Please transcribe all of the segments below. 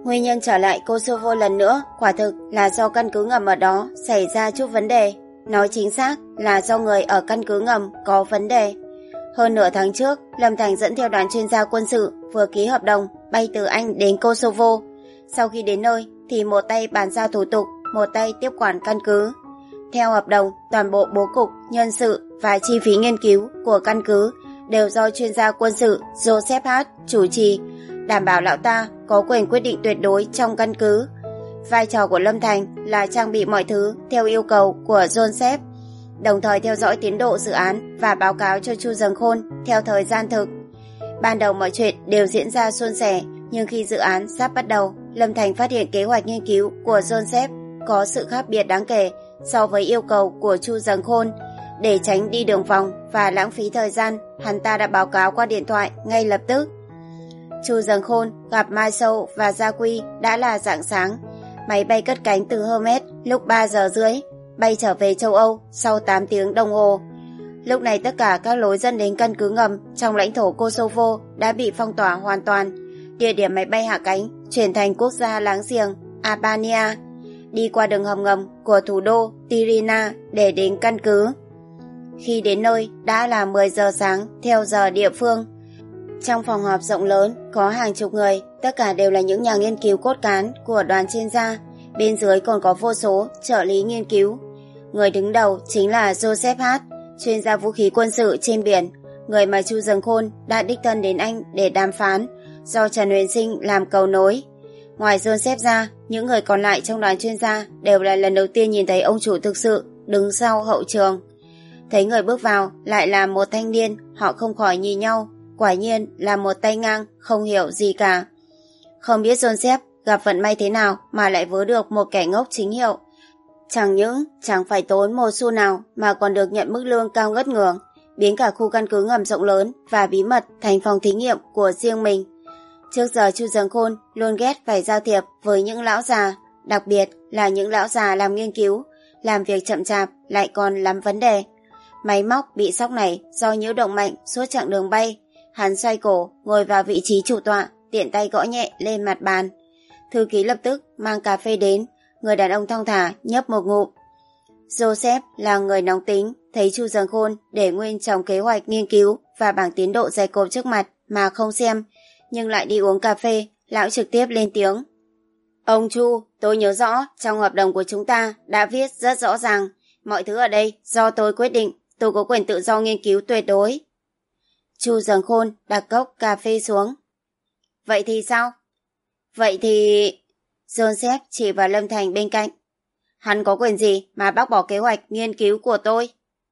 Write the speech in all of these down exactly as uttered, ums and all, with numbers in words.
Nguyên nhân trở lại Kosovo lần nữa quả thực là do căn cứ ngầm ở đó xảy ra chút vấn đề. Nói chính xác là do người ở căn cứ ngầm có vấn đề. Hơn nửa tháng trước, Lâm Thành dẫn theo đoàn chuyên gia quân sự vừa ký hợp đồng bay từ Anh đến Kosovo. Sau khi đến nơi thì một tay bàn giao thủ tục, một tay tiếp quản căn cứ. Theo hợp đồng, toàn bộ bố cục, nhân sự và chi phí nghiên cứu của căn cứ đều do chuyên gia quân sự Joseph Hart chủ trì, đảm bảo lão ta có quyền quyết định tuyệt đối trong căn cứ. Vai trò của Lâm Thành là trang bị mọi thứ theo yêu cầu của Joseph, đồng thời theo dõi tiến độ dự án và báo cáo cho Chu Dâng Khôn theo thời gian thực. Ban đầu mọi chuyện đều diễn ra suôn sẻ, nhưng khi dự án sắp bắt đầu, Lâm Thành phát hiện kế hoạch nghiên cứu của Joseph có sự khác biệt đáng kể so với yêu cầu của Chu Dâng Khôn. Để tránh đi đường vòng và lãng phí thời gian, hắn ta đã báo cáo qua điện thoại ngay lập tức. Chu Dâng Khôn gặp Mai Sâu và Gia Quy đã là rạng sáng. Máy bay cất cánh từ Hermes lúc ba giờ rưỡi, bay trở về châu Âu sau tám tiếng đồng hồ. Lúc này tất cả các lối dẫn đến căn cứ ngầm trong lãnh thổ Kosovo đã bị phong tỏa hoàn toàn. Địa điểm máy bay hạ cánh chuyển thành quốc gia láng giềng Albania, đi qua đường hầm ngầm của thủ đô Tirana để đến căn cứ. Khi đến nơi đã là mười giờ sáng theo giờ địa phương. Trong phòng họp rộng lớn có hàng chục người, tất cả đều là những nhà nghiên cứu cốt cán của đoàn chuyên gia. Bên dưới còn có vô số trợ lý nghiên cứu. Người đứng đầu chính là Joseph Hart, chuyên gia vũ khí quân sự trên biển, người mà Chu Dâng Khôn đã đích thân đến Anh để đàm phán, do Trần Huyền Sinh làm cầu nối. Ngoài Joseph ra, những người còn lại trong đoàn chuyên gia đều là lần đầu tiên nhìn thấy ông chủ thực sự đứng sau hậu trường. Thấy người bước vào lại là một thanh niên, họ không khỏi nhìn nhau, quả nhiên là một tay ngang, không hiểu gì cả. Không biết Joseph gặp vận may thế nào mà lại vớ được một kẻ ngốc chính hiệu. Chẳng những chẳng phải tốn một xu nào mà còn được nhận mức lương cao ngất ngưỡng, biến cả khu căn cứ ngầm rộng lớn và bí mật thành phòng thí nghiệm của riêng mình. Trước giờ Chu Dâng Khôn luôn ghét phải giao thiệp với những lão già, đặc biệt là những lão già làm nghiên cứu, làm việc chậm chạp lại còn lắm vấn đề. Máy móc bị sóc này do nhiễu động mạnh suốt chặng đường bay. Hắn xoay cổ, ngồi vào vị trí chủ tọa, tiện tay gõ nhẹ lên mặt bàn. Thư ký lập tức mang cà phê đến, người đàn ông thong thả nhấp một ngụm. Joseph là người nóng tính, thấy Chu Dâng Khôn để nguyên trong kế hoạch nghiên cứu và bảng tiến độ dày cộp trước mặt mà không xem, nhưng lại đi uống cà phê, lão trực tiếp lên tiếng. Ông Chu, tôi nhớ rõ trong hợp đồng của chúng ta đã viết rất rõ ràng, mọi thứ ở đây do tôi quyết định, tôi có quyền tự do nghiên cứu tuyệt đối. Chu Dâng Khôn đặt cốc cà phê xuống. Vậy thì sao? Vậy thì... Joseph chỉ vào Lâm Thành bên cạnh. Hắn có quyền gì mà bác bỏ kế hoạch nghiên cứu của tôi?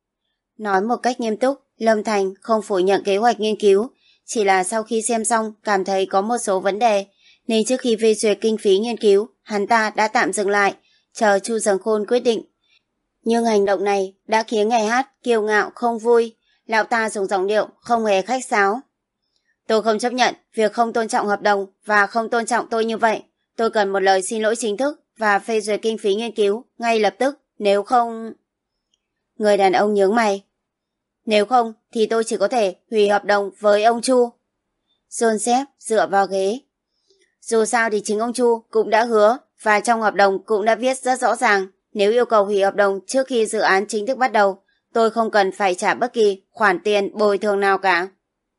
Nói một cách nghiêm túc, Lâm Thành không phủ nhận kế hoạch nghiên cứu, chỉ là sau khi xem xong cảm thấy có một số vấn đề, nên trước khi phê duyệt kinh phí nghiên cứu, hắn ta đã tạm dừng lại, chờ Chu Dâng Khôn quyết định. Nhưng hành động này đã khiến Ngài Hát kiêu ngạo không vui, lão ta dùng giọng điệu không hề khách sáo. Tôi không chấp nhận việc không tôn trọng hợp đồng và không tôn trọng tôi như vậy. Tôi cần một lời xin lỗi chính thức và phê duyệt kinh phí nghiên cứu ngay lập tức, nếu không... Người đàn ông nhướng mày. Nếu không thì tôi chỉ có thể hủy hợp đồng với ông Chu. Joseph dựa vào ghế. Dù sao thì chính ông Chu cũng đã hứa và trong hợp đồng cũng đã viết rất rõ ràng, nếu yêu cầu hủy hợp đồng trước khi dự án chính thức bắt đầu, tôi không cần phải trả bất kỳ khoản tiền bồi thường nào cả.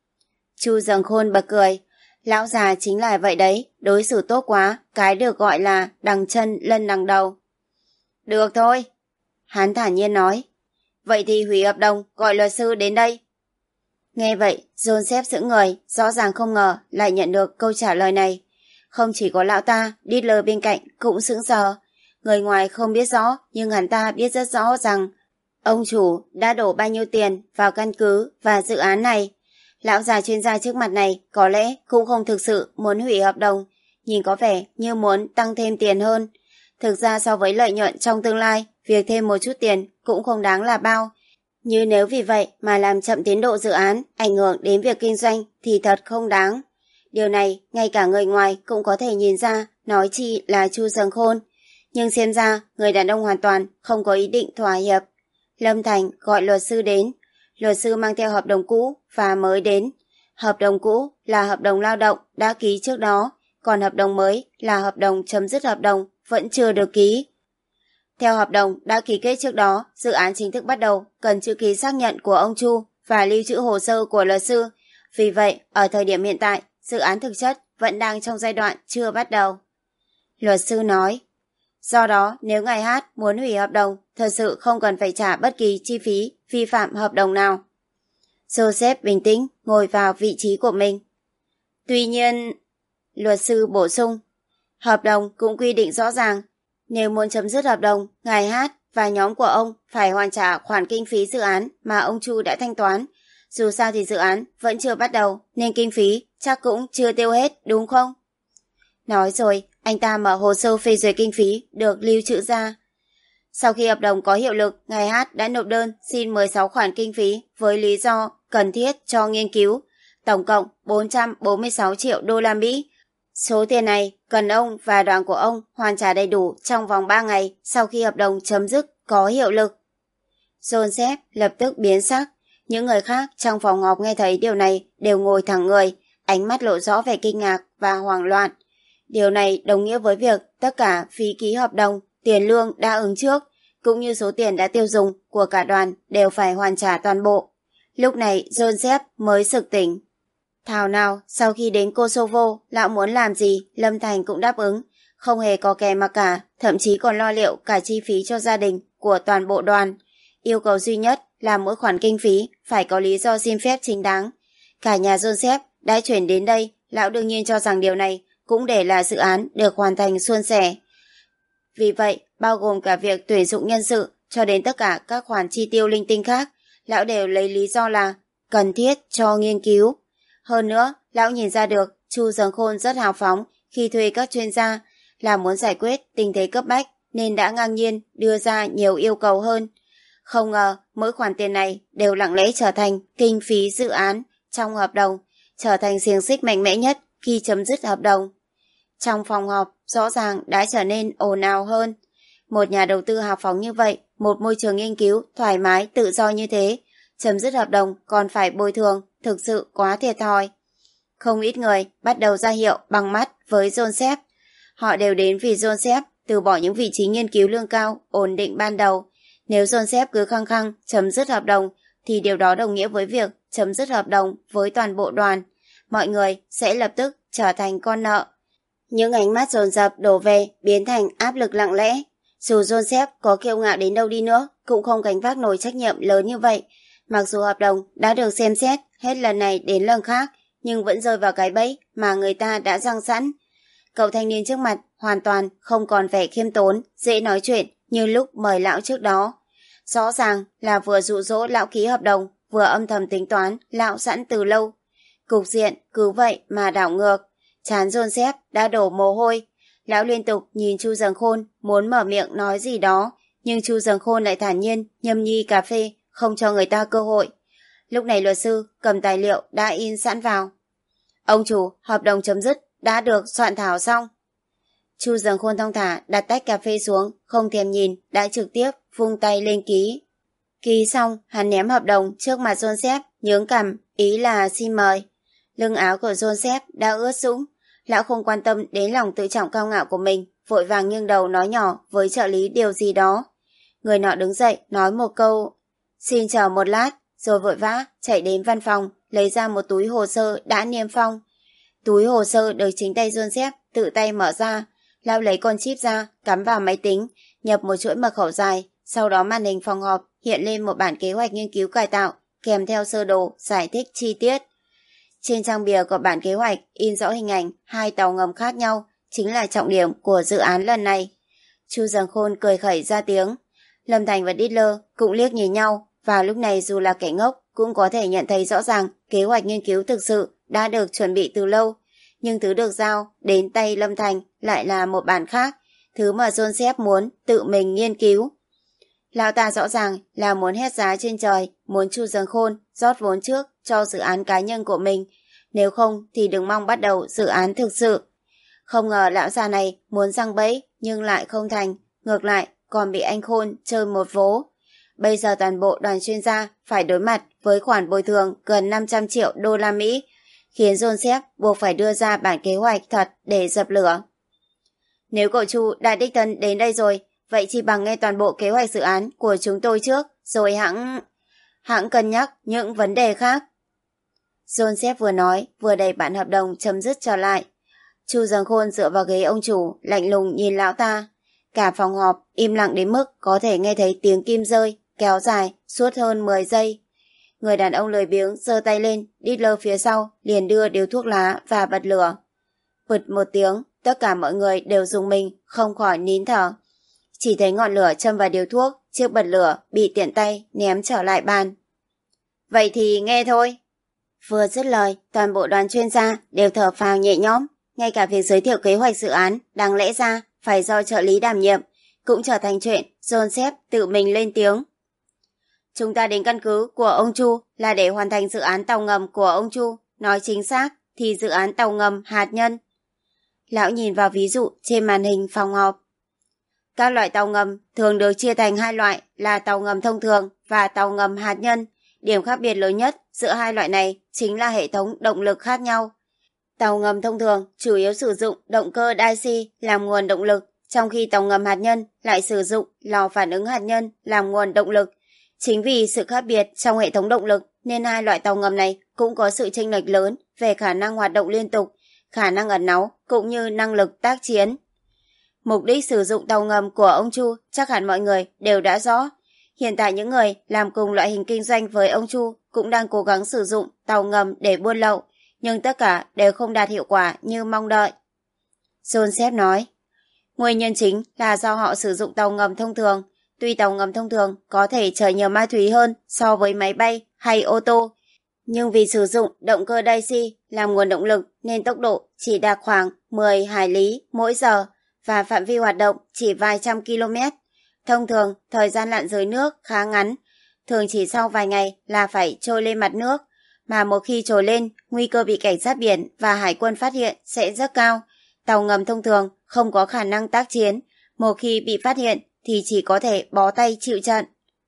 Chu Dâng Khôn bật cười. Lão già chính là vậy đấy, đối xử tốt quá, cái được gọi là đằng chân lân đằng đầu. Được thôi. Hắn thản nhiên nói. Vậy thì hủy hợp đồng, gọi luật sư đến đây. Nghe vậy, Joseph sững người, rõ ràng không ngờ lại nhận được câu trả lời này. Không chỉ có lão ta, Diddler bên cạnh cũng sững sờ. Người ngoài không biết rõ, nhưng hắn ta biết rất rõ rằng ông chủ đã đổ bao nhiêu tiền vào căn cứ và dự án này. Lão già chuyên gia trước mặt này có lẽ cũng không thực sự muốn hủy hợp đồng, nhìn có vẻ như muốn tăng thêm tiền hơn. Thực ra so với lợi nhuận trong tương lai, việc thêm một chút tiền cũng không đáng là bao. Như nếu vì vậy mà làm chậm tiến độ dự án, ảnh hưởng đến việc kinh doanh thì thật không đáng. Điều này ngay cả người ngoài cũng có thể nhìn ra, nói chi là Chu Dâng Khôn. Nhưng xem ra người đàn ông hoàn toàn không có ý định thỏa hiệp. Lâm Thành gọi luật sư đến. Luật sư mang theo hợp đồng cũ và mới đến. Hợp đồng cũ là hợp đồng lao động đã ký trước đó, còn hợp đồng mới là hợp đồng chấm dứt hợp đồng vẫn chưa được ký. Theo hợp đồng đã ký kết trước đó, dự án chính thức bắt đầu cần chữ ký xác nhận của ông Chu và lưu trữ hồ sơ của luật sư. Vì vậy, ở thời điểm hiện tại, dự án thực chất vẫn đang trong giai đoạn chưa bắt đầu. Luật sư nói, do đó nếu ngài Hát muốn hủy hợp đồng, thật sự không cần phải trả bất kỳ chi phí vi phạm hợp đồng nào. Joseph bình tĩnh ngồi vào vị trí của mình. Tuy nhiên, luật sư bổ sung, hợp đồng cũng quy định rõ ràng, nếu muốn chấm dứt hợp đồng, ngài Hát và nhóm của ông phải hoàn trả khoản kinh phí dự án mà ông Chu đã thanh toán. Dù sao thì dự án vẫn chưa bắt đầu, nên kinh phí chắc cũng chưa tiêu hết, đúng không? Nói rồi, anh ta mở hồ sơ phê duyệt kinh phí được lưu trữ ra. Sau khi hợp đồng có hiệu lực, ngài Hát đã nộp đơn xin mười sáu khoản kinh phí với lý do cần thiết cho nghiên cứu, tổng cộng bốn trăm bốn mươi sáu triệu đô la Mỹ. Số tiền này cần ông và đoàn của ông hoàn trả đầy đủ trong vòng ba ngày sau khi hợp đồng chấm dứt có hiệu lực. Joseph lập tức biến sắc. Những người khác trong phòng họp nghe thấy điều này đều ngồi thẳng người, ánh mắt lộ rõ vẻ kinh ngạc và hoảng loạn. Điều này đồng nghĩa với việc tất cả phí ký hợp đồng, tiền lương đã ứng trước, cũng như số tiền đã tiêu dùng của cả đoàn đều phải hoàn trả toàn bộ. Lúc này Joseph mới sực tỉnh. Thảo nào sau khi đến Kosovo, lão muốn làm gì, Lâm Thành cũng đáp ứng, không hề có kè mà cả, thậm chí còn lo liệu cả chi phí cho gia đình của toàn bộ đoàn. Yêu cầu duy nhất là mỗi khoản kinh phí phải có lý do xin phép chính đáng. Cả nhà Joseph đã chuyển đến đây, lão đương nhiên cho rằng điều này cũng để là dự án được hoàn thành suôn sẻ. Vì vậy, bao gồm cả việc tuyển dụng nhân sự cho đến tất cả các khoản chi tiêu linh tinh khác, lão đều lấy lý do là cần thiết cho nghiên cứu. Hơn nữa, lão nhìn ra được Chu Giầng Khôn rất hào phóng khi thuê các chuyên gia, là muốn giải quyết tình thế cấp bách nên đã ngang nhiên đưa ra nhiều yêu cầu hơn. Không ngờ mỗi khoản tiền này đều lặng lẽ trở thành kinh phí dự án trong hợp đồng, trở thành xiềng xích mạnh mẽ nhất khi chấm dứt hợp đồng. Trong phòng họp rõ ràng đã trở nên ồn ào hơn. Một nhà đầu tư hào phóng như vậy, một môi trường nghiên cứu thoải mái tự do như thế, chấm dứt hợp đồng còn phải bồi thường, thực sự quá thiệt thòi. Không ít người bắt đầu ra hiệu bằng mắt với Joseph. Họ đều đến vì Joseph từ bỏ những vị trí nghiên cứu lương cao, ổn định ban đầu. Nếu Joseph cứ khăng khăng chấm dứt hợp đồng, thì điều đó đồng nghĩa với việc chấm dứt hợp đồng với toàn bộ đoàn. Mọi người sẽ lập tức trở thành con nợ. Những ánh mắt dồn dập đổ về biến thành áp lực lặng lẽ. Dù Joseph có kiêu ngạo đến đâu đi nữa, cũng không gánh vác nổi trách nhiệm lớn như vậy. Mặc dù hợp đồng đã được xem xét hết lần này đến lần khác, nhưng vẫn rơi vào cái bẫy mà người ta đã giăng sẵn. Cậu thanh niên trước mặt hoàn toàn không còn vẻ khiêm tốn, dễ nói chuyện như lúc mời lão trước đó. Rõ ràng là vừa dụ dỗ lão ký hợp đồng, vừa âm thầm tính toán lão sẵn từ lâu. Cục diện cứ vậy mà đảo ngược. Trán Joseph đã đổ mồ hôi. Lão liên tục nhìn Chu Giầng Khôn muốn mở miệng nói gì đó, nhưng Chu Giầng Khôn lại thản nhiên nhâm nhi cà phê, không cho người ta cơ hội. Lúc này luật sư cầm tài liệu đã in sẵn vào. Ông chủ, hợp đồng chấm dứt đã được soạn thảo xong. Chu Giầng Khôn thong thả đặt tách cà phê xuống, không thèm nhìn, đã trực tiếp vung tay lên ký. Ký xong, hắn ném hợp đồng trước mặt Joseph, nhướng cằm, ý là xin mời. Lưng áo của Joseph đã ướt sũng. Lão không quan tâm đến lòng tự trọng cao ngạo của mình, vội vàng nghiêng đầu nói nhỏ với trợ lý điều gì đó. Người nọ đứng dậy nói một câu xin chờ một lát, rồi vội vã chạy đến văn phòng, lấy ra một túi hồ sơ đã niêm phong. Túi hồ sơ được chính tay Joseph tự tay mở ra. Lão lấy con chip ra, cắm vào máy tính, nhập một chuỗi mật khẩu dài. Sau đó màn hình phòng họp hiện lên một bản kế hoạch nghiên cứu cải tạo kèm theo sơ đồ giải thích chi tiết. Trên trang bìa của bản kế hoạch in rõ hình ảnh hai tàu ngầm khác nhau, chính là trọng điểm của dự án lần này. Chu Giầng Khôn cười khẩy ra tiếng. Lâm Thành và Dittler cũng liếc nhìn nhau, và lúc này dù là kẻ ngốc cũng có thể nhận thấy rõ ràng kế hoạch nghiên cứu thực sự đã được chuẩn bị từ lâu. Nhưng thứ được giao đến tay Lâm Thành lại là một bản khác, thứ mà Joseph muốn tự mình nghiên cứu. Lão ta rõ ràng là muốn hét giá trên trời, muốn Chu Giầng Khôn rót vốn trước cho dự án cá nhân của mình, nếu không thì đừng mong bắt đầu dự án thực sự. Không ngờ lão già này muốn giăng bẫy nhưng lại không thành, ngược lại còn bị anh Khôn chơi một vố. Bây giờ toàn bộ đoàn chuyên gia phải đối mặt với khoản bồi thường gần năm trăm triệu đô la Mỹ. khiến Joseph buộc phải đưa ra bản kế hoạch thật để dập lửa. Nếu cậu Chu đã đích thân đến đây rồi, vậy chỉ bằng nghe toàn bộ kế hoạch dự án của chúng tôi trước, rồi hãng... hãng cân nhắc những vấn đề khác. Joseph vừa nói, vừa đẩy bản hợp đồng chấm dứt trở lại. Chu Giằng Khôn dựa vào ghế ông chủ, lạnh lùng nhìn lão ta. Cả phòng họp im lặng đến mức có thể nghe thấy tiếng kim rơi, kéo dài suốt hơn mười giây. Người đàn ông lười biếng giơ tay lên, đít lơ phía sau, liền đưa điếu thuốc lá và bật lửa. Bụt một tiếng, tất cả mọi người đều rùng mình, không khỏi nín thở. Chỉ thấy ngọn lửa châm vào điếu thuốc, chiếc bật lửa bị tiện tay ném trở lại bàn. Vậy thì nghe thôi. Vừa dứt lời, toàn bộ đoàn chuyên gia đều thở phào nhẹ nhõm. Ngay cả việc giới thiệu kế hoạch dự án đáng lẽ ra phải do trợ lý đảm nhiệm cũng trở thành chuyện Joseph tự mình lên tiếng. Chúng ta đến căn cứ của ông Chu là để hoàn thành dự án tàu ngầm của ông Chu, nói chính xác thì dự án tàu ngầm hạt nhân. Lão nhìn vào ví dụ trên màn hình phòng họp. Các loại tàu ngầm thường được chia thành hai loại là tàu ngầm thông thường và tàu ngầm hạt nhân. Điểm khác biệt lớn nhất giữa hai loại này chính là hệ thống động lực khác nhau. Tàu ngầm thông thường chủ yếu sử dụng động cơ Daisy làm nguồn động lực, trong khi tàu ngầm hạt nhân lại sử dụng lò phản ứng hạt nhân làm nguồn động lực. Chính vì sự khác biệt trong hệ thống động lực nên hai loại tàu ngầm này cũng có sự chênh lệch lớn về khả năng hoạt động liên tục, khả năng ẩn náu cũng như năng lực tác chiến. Mục đích sử dụng tàu ngầm của ông Chu chắc hẳn mọi người đều đã rõ. Hiện tại những người làm cùng loại hình kinh doanh với ông Chu cũng đang cố gắng sử dụng tàu ngầm để buôn lậu, nhưng tất cả đều không đạt hiệu quả như mong đợi. Joseph nói, nguyên nhân chính là do họ sử dụng tàu ngầm thông thường. Tuy tàu ngầm thông thường có thể chở nhiều ma túy hơn so với máy bay hay ô tô, nhưng vì sử dụng động cơ Daisy làm nguồn động lực nên tốc độ chỉ đạt khoảng mười hải lý mỗi giờ và phạm vi hoạt động chỉ vài trăm km. Thông thường, thời gian lặn dưới nước khá ngắn, thường chỉ sau vài ngày là phải trôi lên mặt nước, mà một khi trồi lên, nguy cơ bị cảnh sát biển và hải quân phát hiện sẽ rất cao. Tàu ngầm thông thường không có khả năng tác chiến, một khi bị phát hiện thì chỉ có thể bó tay chịu trận.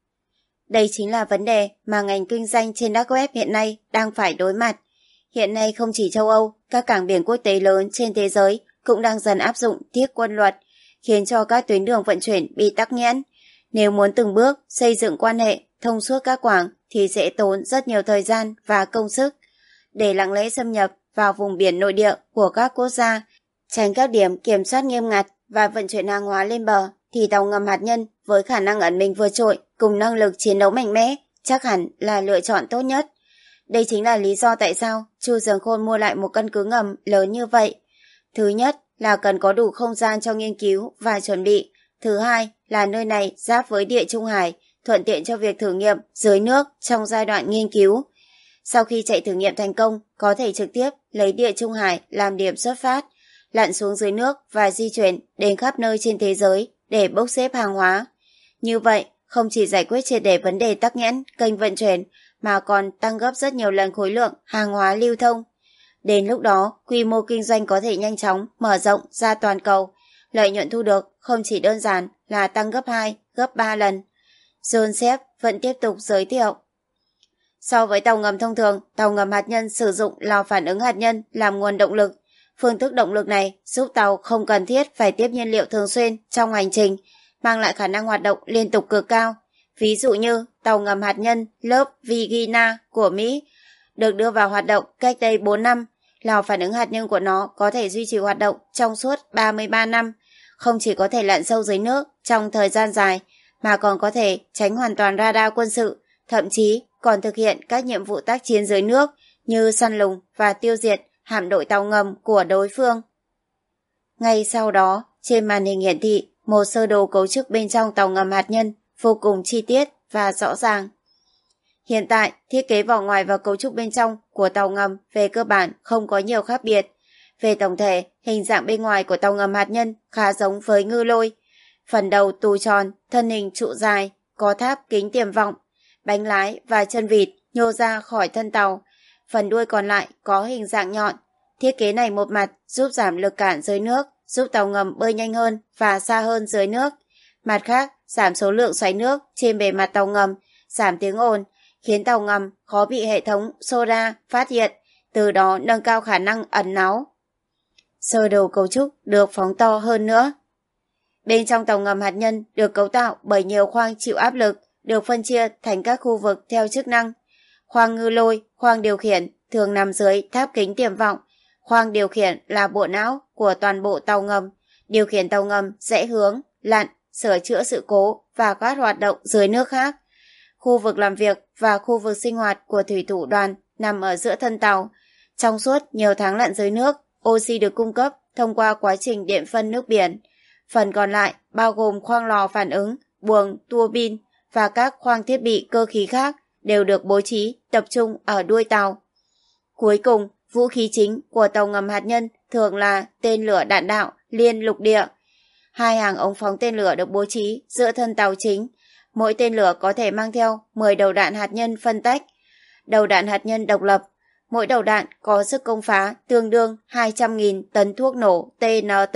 Đây chính là vấn đề mà ngành kinh doanh trên dark web hiện nay đang phải đối mặt. Hiện nay không chỉ châu Âu, các cảng biển quốc tế lớn trên thế giới cũng đang dần áp dụng thiết quân luật, khiến cho các tuyến đường vận chuyển bị tắc nghẽn. Nếu muốn từng bước xây dựng quan hệ thông suốt các quảng thì sẽ tốn rất nhiều thời gian và công sức. Để lặng lẽ xâm nhập vào vùng biển nội địa của các quốc gia, tránh các điểm kiểm soát nghiêm ngặt và vận chuyển hàng hóa lên bờ, thì tàu ngầm hạt nhân với khả năng ẩn mình vượt trội cùng năng lực chiến đấu mạnh mẽ chắc hẳn là lựa chọn tốt nhất. Đây chính là lý do tại sao Chu Giằng Khôn mua lại một căn cứ ngầm lớn như vậy. Thứ nhất là cần có đủ không gian cho nghiên cứu và chuẩn bị. Thứ hai là nơi này giáp với Địa Trung Hải, thuận tiện cho việc thử nghiệm dưới nước trong giai đoạn nghiên cứu. Sau khi chạy thử nghiệm thành công, có thể trực tiếp lấy Địa Trung Hải làm điểm xuất phát, lặn xuống dưới nước và di chuyển đến khắp nơi trên thế giới để bốc xếp hàng hóa. Như vậy, không chỉ giải quyết triệt để vấn đề tắc nghẽn kênh vận chuyển, mà còn tăng gấp rất nhiều lần khối lượng hàng hóa lưu thông. Đến lúc đó, quy mô kinh doanh có thể nhanh chóng mở rộng ra toàn cầu. Lợi nhuận thu được không chỉ đơn giản là tăng gấp hai, gấp ba lần. Joseph vẫn tiếp tục giới thiệu. So với tàu ngầm thông thường, tàu ngầm hạt nhân sử dụng lò phản ứng hạt nhân làm nguồn động lực. Phương thức động lực này giúp tàu không cần thiết phải tiếp nhiên liệu thường xuyên trong hành trình, mang lại khả năng hoạt động liên tục cực cao. Ví dụ như tàu ngầm hạt nhân lớp Virginia của Mỹ được đưa vào hoạt động cách đây bốn năm. Lò phản ứng hạt nhân của nó có thể duy trì hoạt động trong suốt ba mươi ba năm, không chỉ có thể lặn sâu dưới nước trong thời gian dài, mà còn có thể tránh hoàn toàn radar quân sự, thậm chí còn thực hiện các nhiệm vụ tác chiến dưới nước như săn lùng và tiêu diệt hạm đội tàu ngầm của đối phương. Ngay sau đó, trên màn hình hiển thị một sơ đồ cấu trúc bên trong tàu ngầm hạt nhân vô cùng chi tiết và rõ ràng. Hiện tại, thiết kế vỏ ngoài và cấu trúc bên trong của tàu ngầm về cơ bản không có nhiều khác biệt. Về tổng thể, hình dạng bên ngoài của tàu ngầm hạt nhân khá giống với ngư lôi. Phần đầu tù tròn, thân hình trụ dài, có tháp kính tiềm vọng, bánh lái và chân vịt nhô ra khỏi thân tàu. Phần đuôi còn lại có hình dạng nhọn. Thiết kế này một mặt giúp giảm lực cản dưới nước, giúp tàu ngầm bơi nhanh hơn và xa hơn dưới nước. Mặt khác, giảm số lượng xoáy nước trên bề mặt tàu ngầm, giảm tiếng ồn, khiến tàu ngầm khó bị hệ thống sonar phát hiện, từ đó nâng cao khả năng ẩn náu. Sơ đồ cấu trúc được phóng to hơn nữa. Bên trong tàu ngầm hạt nhân được cấu tạo bởi nhiều khoang chịu áp lực, được phân chia thành các khu vực theo chức năng. Khoang ngư lôi, khoang điều khiển thường nằm dưới tháp kính tiềm vọng. Khoang điều khiển là bộ não của toàn bộ tàu ngầm, điều khiển tàu ngầm rẽ hướng, lặn, sửa chữa sự cố và các hoạt động dưới nước khác. Khu vực làm việc và khu vực sinh hoạt của thủy thủ đoàn nằm ở giữa thân tàu. Trong suốt nhiều tháng lặn dưới nước, oxy được cung cấp thông qua quá trình điện phân nước biển. Phần còn lại bao gồm khoang lò phản ứng, buồng, tua bin và các khoang thiết bị cơ khí khác đều được bố trí tập trung ở đuôi tàu. Cuối cùng, vũ khí chính của tàu ngầm hạt nhân thường là tên lửa đạn đạo liên lục địa. Hai hàng ống phóng tên lửa được bố trí giữa thân tàu chính. Mỗi tên lửa có thể mang theo mười đầu đạn hạt nhân phân tách. Đầu đạn hạt nhân độc lập. Mỗi đầu đạn có sức công phá tương đương hai trăm nghìn tấn thuốc nổ T N T.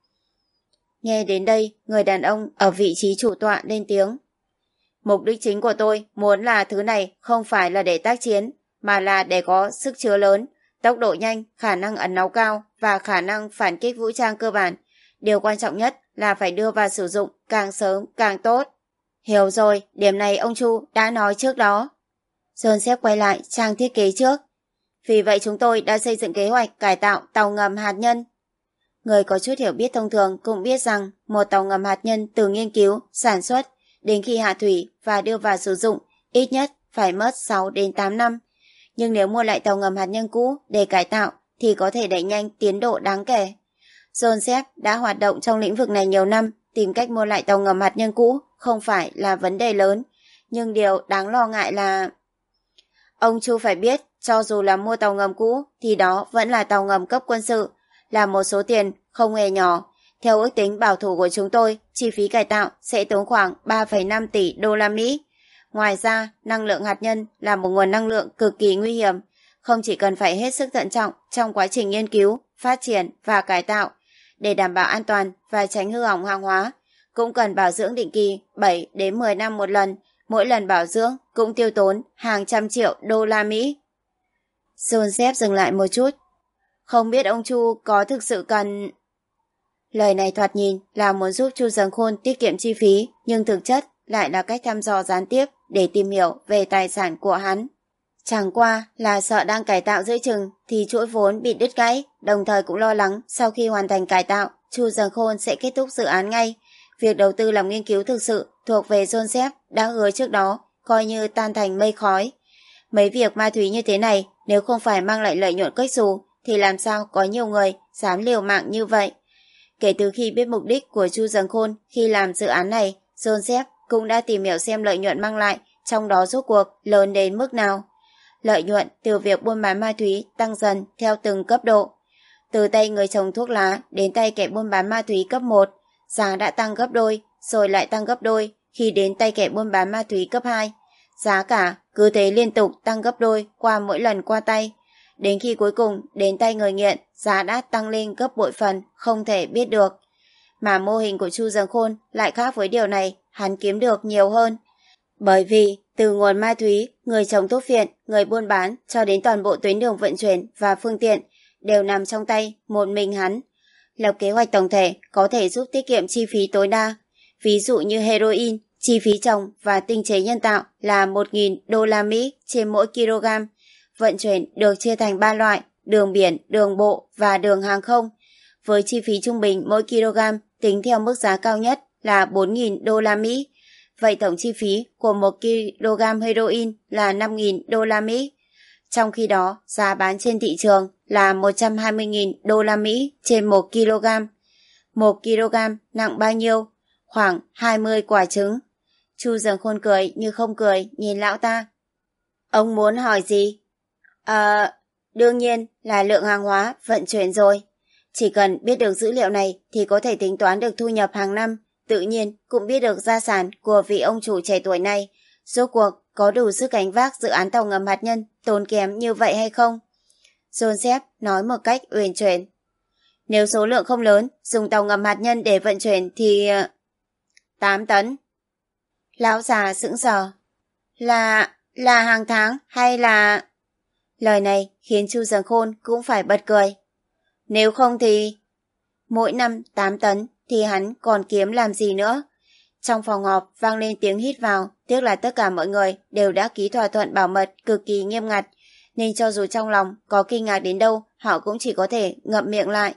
Nghe đến đây, người đàn ông ở vị trí chủ tọa lên tiếng. Mục đích chính của tôi muốn là thứ này không phải là để tác chiến, mà là để có sức chứa lớn, tốc độ nhanh, khả năng ẩn náu cao và khả năng phản kích vũ trang cơ bản. Điều quan trọng nhất là phải đưa vào sử dụng càng sớm càng tốt. Hiểu rồi, điểm này ông Chu đã nói trước đó. Joseph quay lại trang thiết kế trước. Vì vậy chúng tôi đã xây dựng kế hoạch cải tạo tàu ngầm hạt nhân. Người có chút hiểu biết thông thường cũng biết rằng một tàu ngầm hạt nhân từ nghiên cứu, sản xuất đến khi hạ thủy và đưa vào sử dụng ít nhất phải mất sáu đến tám năm. Nhưng nếu mua lại tàu ngầm hạt nhân cũ để cải tạo thì có thể đẩy nhanh tiến độ đáng kể. Joseph đã hoạt động trong lĩnh vực này nhiều năm, tìm cách mua lại tàu ngầm hạt nhân cũ không phải là vấn đề lớn, nhưng điều đáng lo ngại là... Ông Chu phải biết, cho dù là mua tàu ngầm cũ thì đó vẫn là tàu ngầm cấp quân sự, là một số tiền không hề nhỏ. Theo ước tính bảo thủ của chúng tôi, chi phí cải tạo sẽ tốn khoảng ba phẩy năm tỷ đô la Mỹ. Ngoài ra, năng lượng hạt nhân là một nguồn năng lượng cực kỳ nguy hiểm, không chỉ cần phải hết sức thận trọng trong quá trình nghiên cứu, phát triển và cải tạo để đảm bảo an toàn và tránh hư hỏng hàng hóa, cũng cần bảo dưỡng định kỳ bảy đến mười năm một lần, mỗi lần bảo dưỡng cũng tiêu tốn hàng trăm triệu đô la Mỹ. Joseph dừng lại một chút. Không biết ông Chu có thực sự cần... Lời này thoạt nhìn là muốn giúp Chu Giằng Khôn tiết kiệm chi phí, nhưng thực chất lại là cách thăm dò gián tiếp để tìm hiểu về tài sản của hắn. Chẳng qua là sợ đang cải tạo giữa chừng thì chuỗi vốn bị đứt gãy, đồng thời cũng lo lắng sau khi hoàn thành cải tạo, Chu Giằng Khôn sẽ kết thúc dự án ngay. Việc đầu tư làm nghiên cứu thực sự thuộc về Joseph đã hứa trước đó, coi như tan thành mây khói. Mấy việc ma túy như thế này, nếu không phải mang lại lợi nhuận cách xù, thì làm sao có nhiều người dám liều mạng như vậy. Kể từ khi biết mục đích của Chu Giằng Khôn khi làm dự án này, Joseph cũng đã tìm hiểu xem lợi nhuận mang lại trong đó rốt cuộc lớn đến mức nào. Lợi nhuận từ việc buôn bán ma túy tăng dần theo từng cấp độ. Từ tay người trồng thuốc lá đến tay kẻ buôn bán ma túy cấp một, giá đã tăng gấp đôi, rồi lại tăng gấp đôi khi đến tay kẻ buôn bán ma túy cấp hai. Giá cả cứ thế liên tục tăng gấp đôi qua mỗi lần qua tay. Đến khi cuối cùng đến tay người nghiện, giá đã tăng lên gấp bội phần, không thể biết được. Mà mô hình của Chu Giằng Khôn lại khác với điều này, hắn kiếm được nhiều hơn. Bởi vì từ nguồn ma túy, người trồng thuốc phiện, người buôn bán cho đến toàn bộ tuyến đường vận chuyển và phương tiện đều nằm trong tay một mình hắn. Lập kế hoạch tổng thể có thể giúp tiết kiệm chi phí tối đa. Ví dụ như heroin, chi phí trồng và tinh chế nhân tạo là một nghìn đô la Mỹ trên mỗi kg. Vận chuyển được chia thành ba loại, đường biển, đường bộ và đường hàng không. Với chi phí trung bình mỗi kg tính theo mức giá cao nhất là bốn nghìn đô la Mỹ. Vậy tổng chi phí của một kg heroin là năm nghìn đô la Mỹ. Trong khi đó, giá bán trên thị trường là một trăm hai mươi nghìn đô la Mỹ trên một kg. một kg nặng bao nhiêu? Khoảng hai mươi quả trứng. Chu Giằng Khôn cười như không cười nhìn lão ta. Ông muốn hỏi gì? À, đương nhiên là lượng hàng hóa vận chuyển rồi. Chỉ cần biết được dữ liệu này thì có thể tính toán được thu nhập hàng năm, tự nhiên cũng biết được gia sản của vị ông chủ trẻ tuổi này. Rốt cuộc có đủ sức gánh vác dự án tàu ngầm hạt nhân tốn kém như vậy hay không? Joseph nói một cách uyển chuyển. Nếu số lượng không lớn, dùng tàu ngầm hạt nhân để vận chuyển thì... tám tấn. Lão già sững sờ. Là... là hàng tháng hay là... Lời này khiến Chu Dần Khôn cũng phải bật cười. Nếu không thì... Mỗi năm tám tấn thì hắn còn kiếm làm gì nữa? Trong phòng họp vang lên tiếng hít vào, tiếc là tất cả mọi người đều đã ký thỏa thuận bảo mật cực kỳ nghiêm ngặt, nên cho dù trong lòng có kinh ngạc đến đâu, họ cũng chỉ có thể ngậm miệng lại.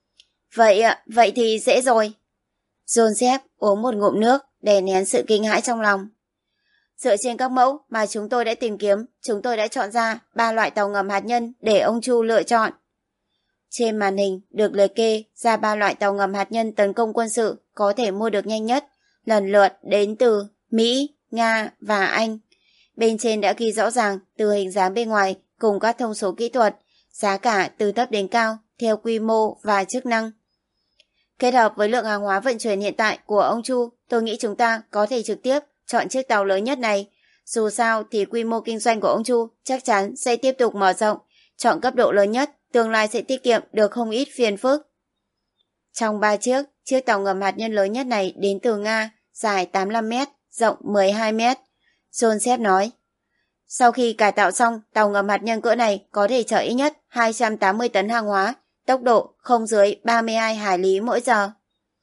Vậy ạ, vậy thì dễ rồi. Joseph uống một ngụm nước để nén sự kinh hãi trong lòng. Dựa trên các mẫu mà chúng tôi đã tìm kiếm, chúng tôi đã chọn ra ba loại tàu ngầm hạt nhân để ông Chu lựa chọn. Trên màn hình được liệt kê ra ba loại tàu ngầm hạt nhân tấn công quân sự có thể mua được nhanh nhất, lần lượt đến từ Mỹ, Nga và Anh. Bên trên đã ghi rõ ràng từ hình dáng bên ngoài cùng các thông số kỹ thuật, giá cả từ thấp đến cao theo quy mô và chức năng. Kết hợp với lượng hàng hóa vận chuyển hiện tại của ông Chu, tôi nghĩ chúng ta có thể trực tiếp chọn chiếc tàu lớn nhất này. Dù sao thì quy mô kinh doanh của ông Chu chắc chắn sẽ tiếp tục mở rộng, chọn cấp độ lớn nhất, tương lai sẽ tiết kiệm được không ít phiền phức. Trong ba chiếc, chiếc tàu ngầm hạt nhân lớn nhất này đến từ Nga, dài tám mươi lăm mét, rộng mười hai mét. Joseph nói, sau khi cải tạo xong, tàu ngầm hạt nhân cỡ này có thể chở ít nhất hai trăm tám mươi tấn hàng hóa, tốc độ không dưới ba mươi hai hải lý mỗi giờ.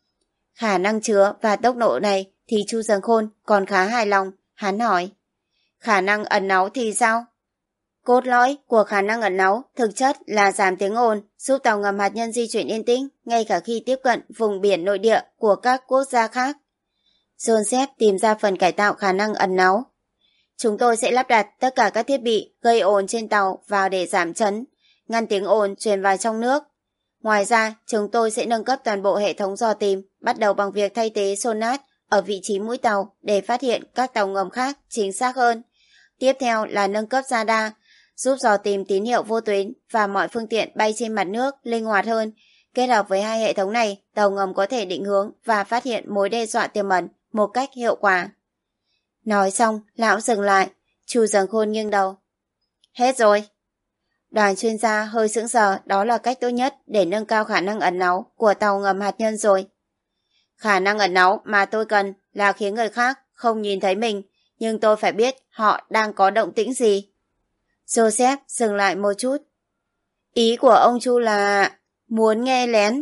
Khả năng chứa và tốc độ này thì Chu Dần Khôn còn khá hài lòng, hắn hỏi. Khả năng ẩn náu thì sao? Cốt lõi của khả năng ẩn náu thực chất là giảm tiếng ồn, giúp tàu ngầm hạt nhân di chuyển yên tĩnh ngay cả khi tiếp cận vùng biển nội địa của các quốc gia khác. Joseph tìm ra phần cải tạo khả năng ẩn náu. Chúng tôi sẽ lắp đặt tất cả các thiết bị gây ồn trên tàu vào để giảm chấn, ngăn tiếng ồn truyền vào trong nước. Ngoài ra, chúng tôi sẽ nâng cấp toàn bộ hệ thống dò tìm, bắt đầu bằng việc thay thế sonar ở vị trí mũi tàu để phát hiện các tàu ngầm khác chính xác hơn. Tiếp theo là nâng cấp radar, giúp dò tìm tín hiệu vô tuyến và mọi phương tiện bay trên mặt nước linh hoạt hơn. Kết hợp với hai hệ thống này, tàu ngầm có thể định hướng và phát hiện mối đe dọa tiềm ẩn một cách hiệu quả. Nói xong, lão dừng lại. Chu Dần Khôn nghiêng đầu. Hết rồi. Đoàn chuyên gia hơi sững sờ, đó là cách tốt nhất để nâng cao khả năng ẩn náu của tàu ngầm hạt nhân rồi. Khả năng ẩn náu mà tôi cần là khiến người khác không nhìn thấy mình, nhưng tôi phải biết họ đang có động tĩnh gì. Joseph dừng lại một chút. Ý của ông Chu là muốn nghe lén.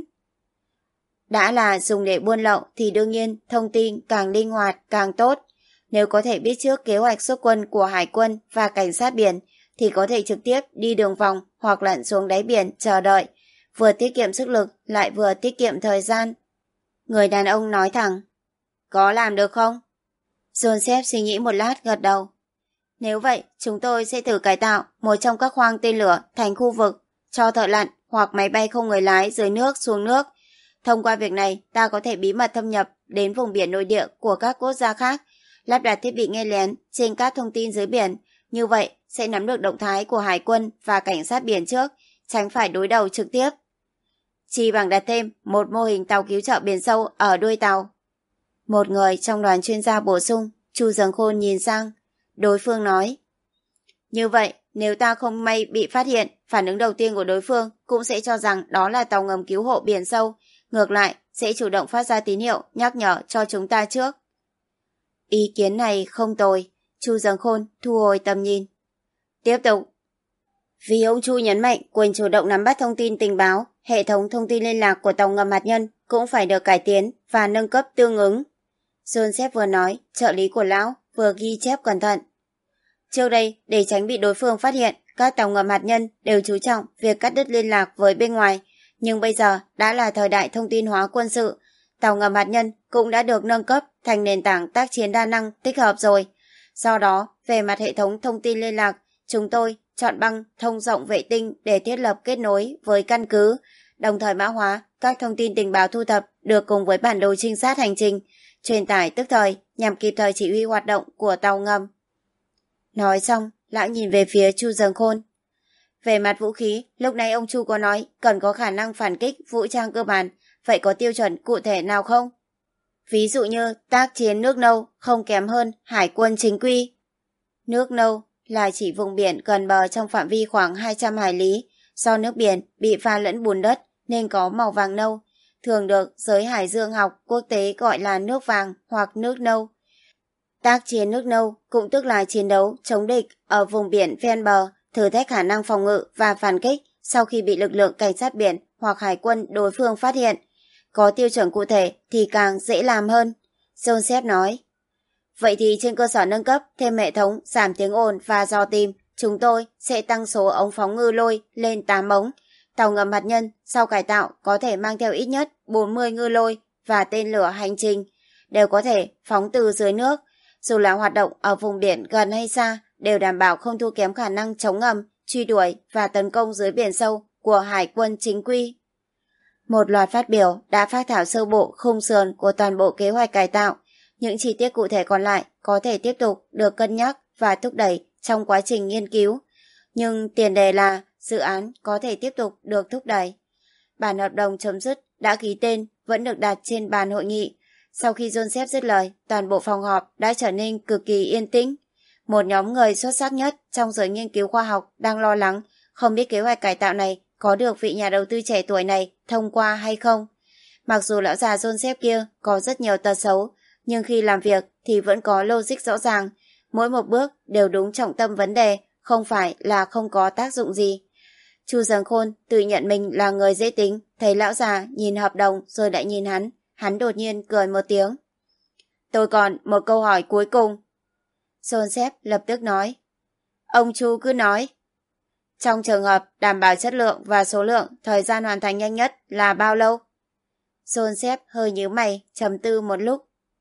Đã là dùng để buôn lậu thì đương nhiên thông tin càng linh hoạt càng tốt. Nếu có thể biết trước kế hoạch xuất quân của Hải quân và cảnh sát biển thì có thể trực tiếp đi đường vòng hoặc lặn xuống đáy biển chờ đợi, vừa tiết kiệm sức lực lại vừa tiết kiệm thời gian. Người đàn ông nói thẳng. Có làm được không? Joseph suy nghĩ một lát gật đầu. Nếu vậy, chúng tôi sẽ thử cải tạo một trong các khoang tên lửa thành khu vực cho thợ lặn hoặc máy bay không người lái dưới nước xuống nước. Thông qua việc này, ta có thể bí mật thâm nhập đến vùng biển nội địa của các quốc gia khác, lắp đặt thiết bị nghe lén trên các thông tin dưới biển. Như vậy, sẽ nắm được động thái của Hải quân và cảnh sát biển trước, tránh phải đối đầu trực tiếp. Chỉ bằng đặt thêm một mô hình tàu cứu trợ biển sâu ở đuôi tàu. Một người trong đoàn chuyên gia bổ sung. Chu Dần Khôn nhìn sang. Đối phương nói. Như vậy, nếu ta không may bị phát hiện, phản ứng đầu tiên của đối phương cũng sẽ cho rằng đó là tàu ngầm cứu hộ biển sâu. Ngược lại, sẽ chủ động phát ra tín hiệu nhắc nhở cho chúng ta trước. Ý kiến này không tồi. Chu Dần Khôn thu hồi tầm nhìn. Tiếp tục. Vì ông Chu nhấn mạnh quyền chủ động nắm bắt thông tin tình báo, hệ thống thông tin liên lạc của tàu ngầm hạt nhân cũng phải được cải tiến và nâng cấp tương ứng. Joseph vừa nói, trợ lý của lão vừa ghi chép cẩn thận. Trước đây, để tránh bị đối phương phát hiện, các tàu ngầm hạt nhân đều chú trọng việc cắt đứt liên lạc với bên ngoài. Nhưng bây giờ đã là thời đại thông tin hóa quân sự, tàu ngầm hạt nhân cũng đã được nâng cấp thành nền tảng tác chiến đa năng tích hợp rồi. Do đó, về mặt hệ thống thông tin liên lạc, chúng tôi chọn băng thông rộng vệ tinh để thiết lập kết nối với căn cứ, đồng thời mã hóa các thông tin tình báo thu thập được cùng với bản đồ trinh sát hành trình, truyền tải tức thời nhằm kịp thời chỉ huy hoạt động của tàu ngầm. Nói xong, lão nhìn về phía Chu Dần Khôn. Về mặt vũ khí, lúc này ông Chu có nói cần có khả năng phản kích vũ trang cơ bản, vậy có tiêu chuẩn cụ thể nào không? Ví dụ như tác chiến nước nâu không kém hơn hải quân chính quy. Nước nâu là chỉ vùng biển gần bờ trong phạm vi khoảng hai trăm hải lý, do nước biển bị pha lẫn bùn đất nên có màu vàng nâu, thường được giới hải dương học quốc tế gọi là nước vàng hoặc nước nâu. Tác chiến nước nâu cũng tức là chiến đấu chống địch ở vùng biển ven bờ, thử thách khả năng phòng ngự và phản kích sau khi bị lực lượng cảnh sát biển hoặc hải quân đối phương phát hiện. Có tiêu chuẩn cụ thể thì càng dễ làm hơn. Joseph nói. Vậy thì trên cơ sở nâng cấp thêm hệ thống giảm tiếng ồn và dò tìm, chúng tôi sẽ tăng số ống phóng ngư lôi lên tám ống. Tàu ngầm hạt nhân sau cải tạo có thể mang theo ít nhất bốn mươi ngư lôi và tên lửa hành trình, đều có thể phóng từ dưới nước. Dù là hoạt động ở vùng biển gần hay xa, đều đảm bảo không thua kém khả năng chống ngầm, truy đuổi và tấn công dưới biển sâu của hải quân chính quy. Một loạt phát biểu đã phác thảo sơ bộ khung sườn của toàn bộ kế hoạch cải tạo. Những chi tiết cụ thể còn lại có thể tiếp tục được cân nhắc và thúc đẩy trong quá trình nghiên cứu. Nhưng tiền đề là dự án có thể tiếp tục được thúc đẩy. Bản hợp đồng chấm dứt đã ký tên vẫn được đặt trên bàn hội nghị. Sau khi Joseph dứt lời, toàn bộ phòng họp đã trở nên cực kỳ yên tĩnh. Một nhóm người xuất sắc nhất trong giới nghiên cứu khoa học đang lo lắng không biết kế hoạch cải tạo này có được vị nhà đầu tư trẻ tuổi này thông qua hay không. Mặc dù lão già Joseph kia có rất nhiều tật xấu, nhưng khi làm việc thì vẫn có logic rõ ràng. Mỗi một bước đều đúng trọng tâm vấn đề, không phải là không có tác dụng gì. Chu Giằng Khôn tự nhận mình là người dễ tính, thấy lão già nhìn hợp đồng rồi lại nhìn hắn. Hắn đột nhiên cười một tiếng. Tôi còn một câu hỏi cuối cùng. Joseph lập tức nói. Ông Chu cứ nói. Trong trường hợp đảm bảo chất lượng và số lượng, thời gian hoàn thành nhanh nhất là bao lâu? Joseph hơi nhíu mày, trầm tư một lúc.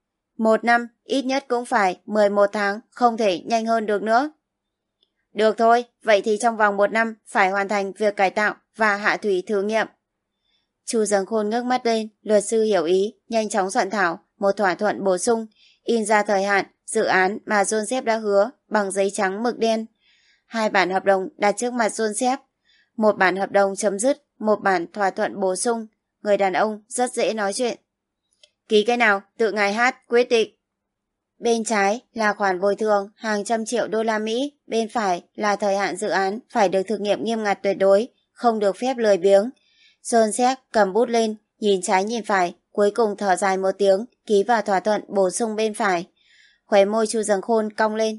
Một năm, ít nhất cũng phải mười một tháng, không thể nhanh hơn được nữa. Được thôi, vậy thì trong vòng một năm phải hoàn thành việc cải tạo và hạ thủy thử nghiệm. Chu Giằng Khôn ngước mắt lên, luật sư hiểu ý, nhanh chóng soạn thảo một thỏa thuận bổ sung, in ra thời hạn, dự án mà Joseph đã hứa bằng giấy trắng mực đen. Hai bản hợp đồng đặt trước mặt Joseph. Một bản hợp đồng chấm dứt, một bản thỏa thuận bổ sung. Người đàn ông rất dễ nói chuyện. Ký cái nào, tự ngài hát, quyết định. Bên trái là khoản bồi thường hàng trăm triệu đô la Mỹ, bên phải là thời hạn dự án phải được thực nghiệm nghiêm ngặt tuyệt đối, không được phép lười biếng. Joseph cầm bút lên, nhìn trái nhìn phải, cuối cùng thở dài một tiếng, ký vào thỏa thuận bổ sung bên phải. Khóe môi Chu Giằng Khôn cong lên.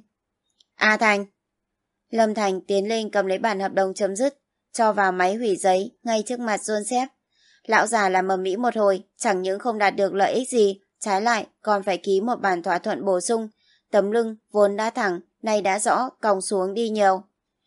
A Thành. Lâm Thành tiến lên cầm lấy bản hợp đồng chấm dứt, cho vào máy hủy giấy ngay trước mặt Joseph. Lão già làm ầm ĩ một hồi, chẳng những không đạt được lợi ích gì, trái lại còn phải ký một bản thỏa thuận bổ sung. Tấm lưng vốn đã thẳng, nay đã rõ, còng xuống đi nhiều.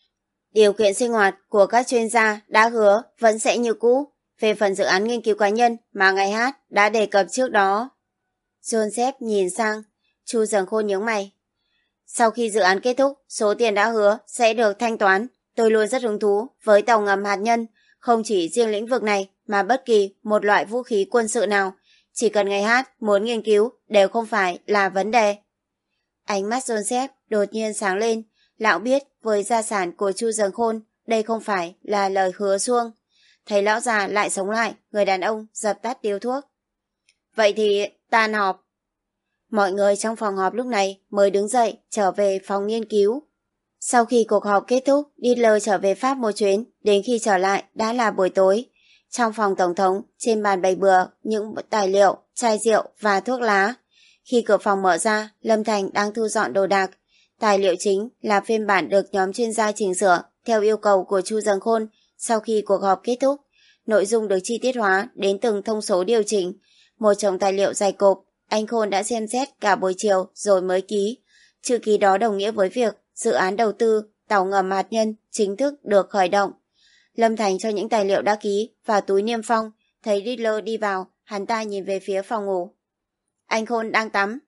Điều kiện sinh hoạt của các chuyên gia đã hứa vẫn sẽ như cũ. Về phần dự án nghiên cứu cá nhân mà ngài Hát đã đề cập trước đó. Joseph nhìn sang, Chu Giằng Khôn nhướng mày. Sau khi dự án kết thúc, số tiền đã hứa sẽ được thanh toán. Tôi luôn rất hứng thú với tàu ngầm hạt nhân, không chỉ riêng lĩnh vực này mà bất kỳ một loại vũ khí quân sự nào. Chỉ cần ngài Hát muốn nghiên cứu đều không phải là vấn đề. Ánh mắt Joseph đột nhiên sáng lên. Lão biết với gia sản của Chu Giằng Khôn, đây không phải là lời hứa suông. Thấy lão già lại sống lại, người đàn ông dập tắt điếu thuốc. Vậy thì tan họp. Mọi người trong phòng họp lúc này mới đứng dậy trở về phòng nghiên cứu. Sau khi cuộc họp kết thúc, Hitler trở về Pháp một chuyến, đến khi trở lại đã là buổi tối. Trong phòng tổng thống, trên bàn bày bừa những tài liệu, chai rượu và thuốc lá. Khi cửa phòng mở ra, Lâm Thành đang thu dọn đồ đạc. Tài liệu chính là phiên bản được nhóm chuyên gia chỉnh sửa theo yêu cầu của Chu Giằng Khôn sau khi cuộc họp kết thúc. Nội dung được chi tiết hóa đến từng thông số điều chỉnh. Một chồng tài liệu dày cộp, anh Khôn đã xem xét cả buổi chiều rồi mới ký. Chữ ký đó đồng nghĩa với việc dự án đầu tư tàu ngầm hạt nhân chính thức được khởi động. Lâm Thành cho những tài liệu đã ký vào túi niêm phong, thấy Hitler đi vào, hắn ta nhìn về phía phòng ngủ. Anh Khôn đang tắm.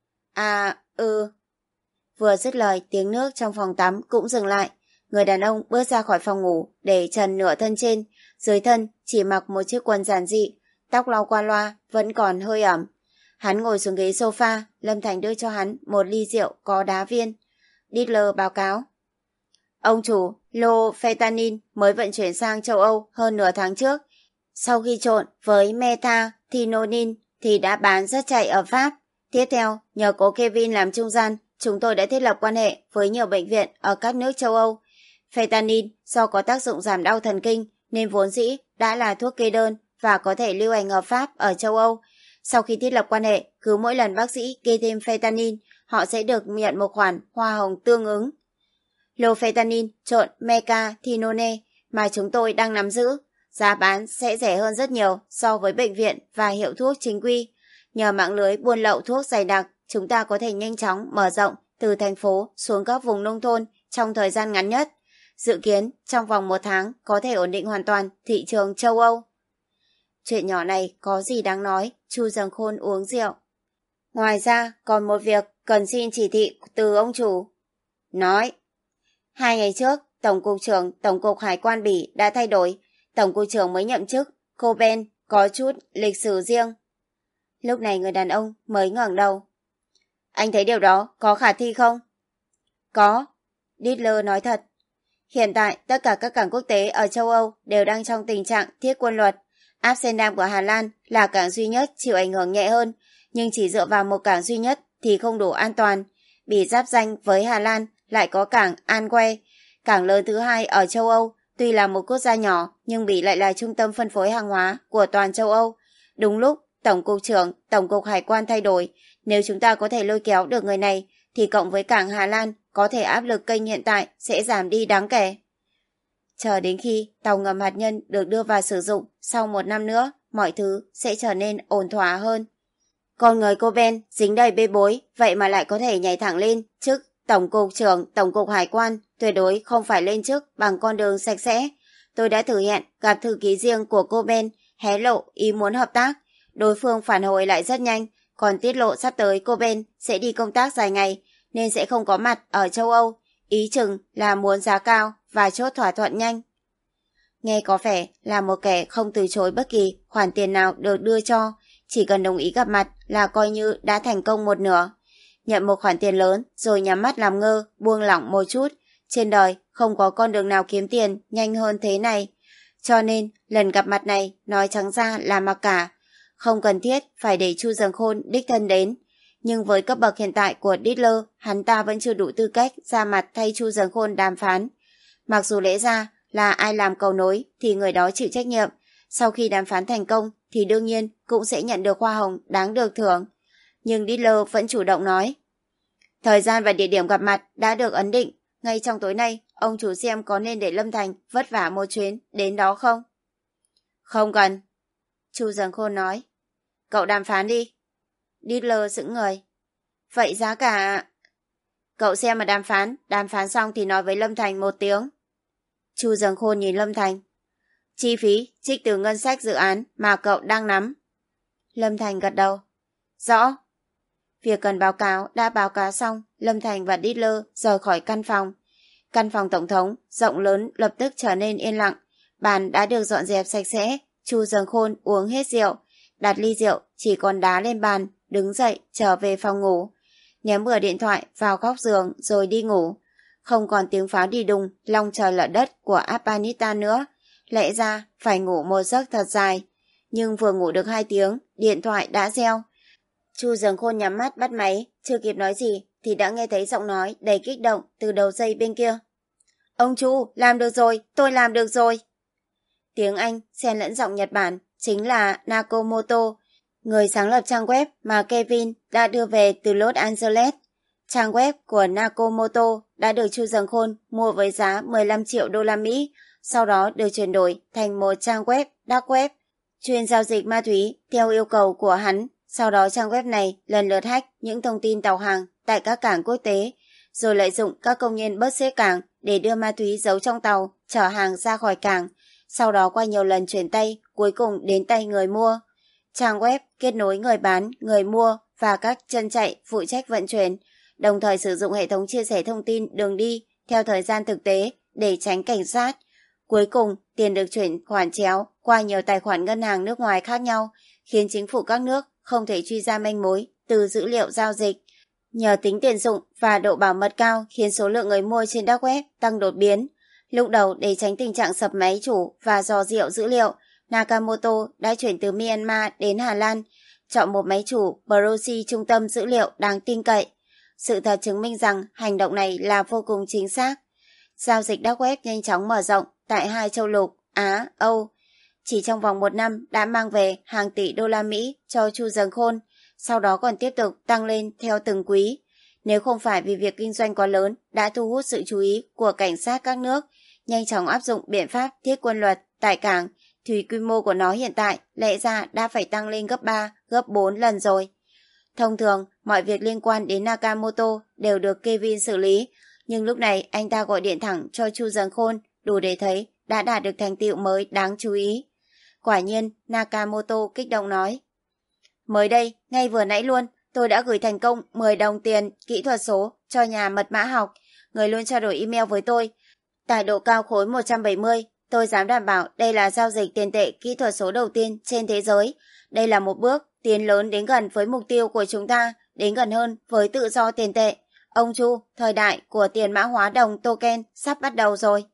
À, ừ. Vừa dứt lời, tiếng nước trong phòng tắm cũng dừng lại. Người đàn ông bước ra khỏi phòng ngủ để trần nửa thân trên, dưới thân chỉ mặc một chiếc quần giản dị, tóc lau qua loa vẫn còn hơi ẩm. Hắn ngồi xuống ghế sofa, Lâm Thành đưa cho hắn một ly rượu có đá viên. Hitler báo cáo. Ông chủ, lô fentanyl mới vận chuyển sang châu Âu hơn nửa tháng trước. Sau khi trộn với methathinonin thì đã bán rất chạy ở Pháp. Tiếp theo, nhờ có Kevin làm trung gian, chúng tôi đã thiết lập quan hệ với nhiều bệnh viện ở các nước châu Âu. Fentanyl do có tác dụng giảm đau thần kinh nên vốn dĩ đã là thuốc kê đơn và có thể lưu hành hợp pháp ở châu Âu. Sau khi thiết lập quan hệ, cứ mỗi lần bác sĩ kê thêm fentanyl, họ sẽ được nhận một khoản hoa hồng tương ứng. Lofetanin trộn Mecathinone mà chúng tôi đang nắm giữ. Giá bán sẽ rẻ hơn rất nhiều so với bệnh viện và hiệu thuốc chính quy. Nhờ mạng lưới buôn lậu thuốc dày đặc, chúng ta có thể nhanh chóng mở rộng từ thành phố xuống các vùng nông thôn trong thời gian ngắn nhất. Dự kiến trong vòng một tháng có thể ổn định hoàn toàn thị trường châu Âu. Chuyện nhỏ này có gì đáng nói, Chu Dâng Khôn uống rượu. Ngoài ra còn một việc cần xin chỉ thị từ ông chủ. Nói. Hai ngày trước, Tổng cục trưởng Tổng cục Hải quan Bỉ đã thay đổi. Tổng cục trưởng mới nhậm chức, Coben có chút lịch sử riêng. Lúc này người đàn ông mới ngẩng đầu. Anh thấy điều đó có khả thi không? Có. Dittler nói thật. Hiện tại, tất cả các cảng quốc tế ở châu Âu đều đang trong tình trạng thiết quân luật. Amsterdam của Hà Lan là cảng duy nhất chịu ảnh hưởng nhẹ hơn, nhưng chỉ dựa vào một cảng duy nhất thì không đủ an toàn. Bỉ giáp ranh với Hà Lan lại có cảng Antwerp, cảng lớn thứ hai ở châu Âu. Tuy là một quốc gia nhỏ, nhưng Bỉ lại là trung tâm phân phối hàng hóa của toàn châu Âu. Đúng lúc, Tổng cục trưởng Tổng cục Hải quan thay đổi. Nếu chúng ta có thể lôi kéo được người này, thì cộng với cảng Hà Lan, có thể áp lực kênh hiện tại sẽ giảm đi đáng kể. Chờ đến khi tàu ngầm hạt nhân được đưa vào sử dụng, sau một năm nữa, mọi thứ sẽ trở nên ổn thỏa hơn. Con người Coben dính đầy bê bối, vậy mà lại có thể nhảy thẳng lên chức Tổng cục trưởng Tổng cục Hải quan, tuyệt đối không phải lên chức bằng con đường sạch sẽ. Tôi đã thử hẹn gặp thư ký riêng của Coben, hé lộ ý muốn hợp tác. Đối phương phản hồi lại rất nhanh, còn tiết lộ sắp tới Coben sẽ đi công tác dài ngày, nên sẽ không có mặt ở châu Âu. Ý chừng là muốn giá cao và chốt thỏa thuận nhanh. Nghe có vẻ là một kẻ không từ chối bất kỳ khoản tiền nào được đưa cho, chỉ cần đồng ý gặp mặt là coi như đã thành công một nửa. Nhận một khoản tiền lớn rồi nhắm mắt làm ngơ, buông lỏng một chút. Trên đời không có con đường nào kiếm tiền nhanh hơn thế này. Cho nên lần gặp mặt này nói trắng ra là mặc cả. Không cần thiết phải để Chu Dâng Khôn đích thân đến. Nhưng với cấp bậc hiện tại của Dittler, hắn ta vẫn chưa đủ tư cách ra mặt thay Chu Dâng Khôn đàm phán. Mặc dù lẽ ra là ai làm cầu nối thì người đó chịu trách nhiệm. Sau khi đàm phán thành công thì đương nhiên cũng sẽ nhận được hoa hồng đáng được thưởng. Nhưng Dittler vẫn chủ động nói. Thời gian và địa điểm gặp mặt đã được ấn định. Ngay trong tối nay, ông chủ xem có nên để Lâm Thành vất vả một chuyến đến đó không? Không cần. Chu Dâng Khôn nói. Cậu đàm phán đi. Dittler sững người. Vậy giá cả... Cậu xem mà đàm phán, đàm phán xong thì nói với Lâm Thành một tiếng. Chu Dâng Khôn nhìn Lâm Thành. Chi phí trích từ ngân sách dự án mà cậu đang nắm. Lâm Thành gật đầu. Rõ. Việc cần báo cáo đã báo cáo xong, Lâm Thành và Dittler rời khỏi căn phòng. Căn phòng tổng thống, rộng lớn lập tức trở nên yên lặng. Bàn đã được dọn dẹp sạch sẽ. Chu Dâng Khôn uống hết rượu, đặt ly rượu chỉ còn đá lên bàn, đứng dậy trở về phòng ngủ. Ném bừa điện thoại vào góc giường rồi đi ngủ. Không còn tiếng pháo đi đùng long trời lở đất của Afghanistan nữa. Lẽ ra phải ngủ một giấc thật dài. Nhưng vừa ngủ được hai tiếng, điện thoại đã reo. Chu Dâng Khôn nhắm mắt bắt máy, chưa kịp nói gì thì đã nghe thấy giọng nói đầy kích động từ đầu dây bên kia. Ông Chu, làm được rồi, tôi làm được rồi. Tiếng Anh xen lẫn giọng Nhật Bản chính là Nakamoto, người sáng lập trang web mà Kevin đã đưa về từ Los Angeles. Trang web của Nakamoto đã được Chu Dâng Khôn mua với giá mười lăm triệu đô la Mỹ, sau đó được chuyển đổi thành một trang web dark web chuyên giao dịch ma túy theo yêu cầu của hắn. Sau đó trang web này lần lượt hack những thông tin tàu hàng tại các cảng quốc tế, rồi lợi dụng các công nhân bớt xếp cảng để đưa ma túy giấu trong tàu, chở hàng ra khỏi cảng, sau đó qua nhiều lần chuyển tay, cuối cùng đến tay người mua. Trang web kết nối người bán, người mua và các chân chạy phụ trách vận chuyển, đồng thời sử dụng hệ thống chia sẻ thông tin đường đi theo thời gian thực tế để tránh cảnh sát. Cuối cùng, tiền được chuyển khoản chéo qua nhiều tài khoản ngân hàng nước ngoài khác nhau, khiến chính phủ các nước không thể truy ra manh mối từ dữ liệu giao dịch. Nhờ tính tiện dụng và độ bảo mật cao khiến số lượng người mua trên dark web tăng đột biến. Lúc đầu để tránh tình trạng sập máy chủ và dò dịu dữ liệu, Nakamoto đã chuyển từ Myanmar đến Hà Lan, chọn một máy chủ proxy trung tâm dữ liệu đáng tin cậy. Sự thật chứng minh rằng hành động này là vô cùng chính xác. Giao dịch dark web nhanh chóng mở rộng tại hai châu lục Á, Âu. Chỉ trong vòng một năm đã mang về hàng tỷ đô la Mỹ cho Chu Dâng Khôn, sau đó còn tiếp tục tăng lên theo từng quý. Nếu không phải vì việc kinh doanh quá lớn đã thu hút sự chú ý của cảnh sát các nước, nhanh chóng áp dụng biện pháp thiết quân luật tại cảng, thì quy mô của nó hiện tại lẽ ra đã phải tăng lên gấp ba, gấp bốn lần rồi. Thông thường, mọi việc liên quan đến Nakamoto đều được Kevin xử lý, nhưng lúc này anh ta gọi điện thẳng cho Chu Dần Khôn, đủ để thấy đã đạt được thành tựu mới đáng chú ý. Quả nhiên, Nakamoto kích động nói. Mới đây, ngay vừa nãy luôn, tôi đã gửi thành công mười đồng tiền kỹ thuật số cho nhà mật mã học. Người luôn trao đổi email với tôi. Tải độ cao khối một trăm bảy mươi, tôi dám đảm bảo đây là giao dịch tiền tệ kỹ thuật số đầu tiên trên thế giới. Đây là một bước tiến lớn đến gần với mục tiêu của chúng ta, đến gần hơn với tự do tiền tệ. Ông Chu, thời đại của tiền mã hóa đồng token sắp bắt đầu rồi.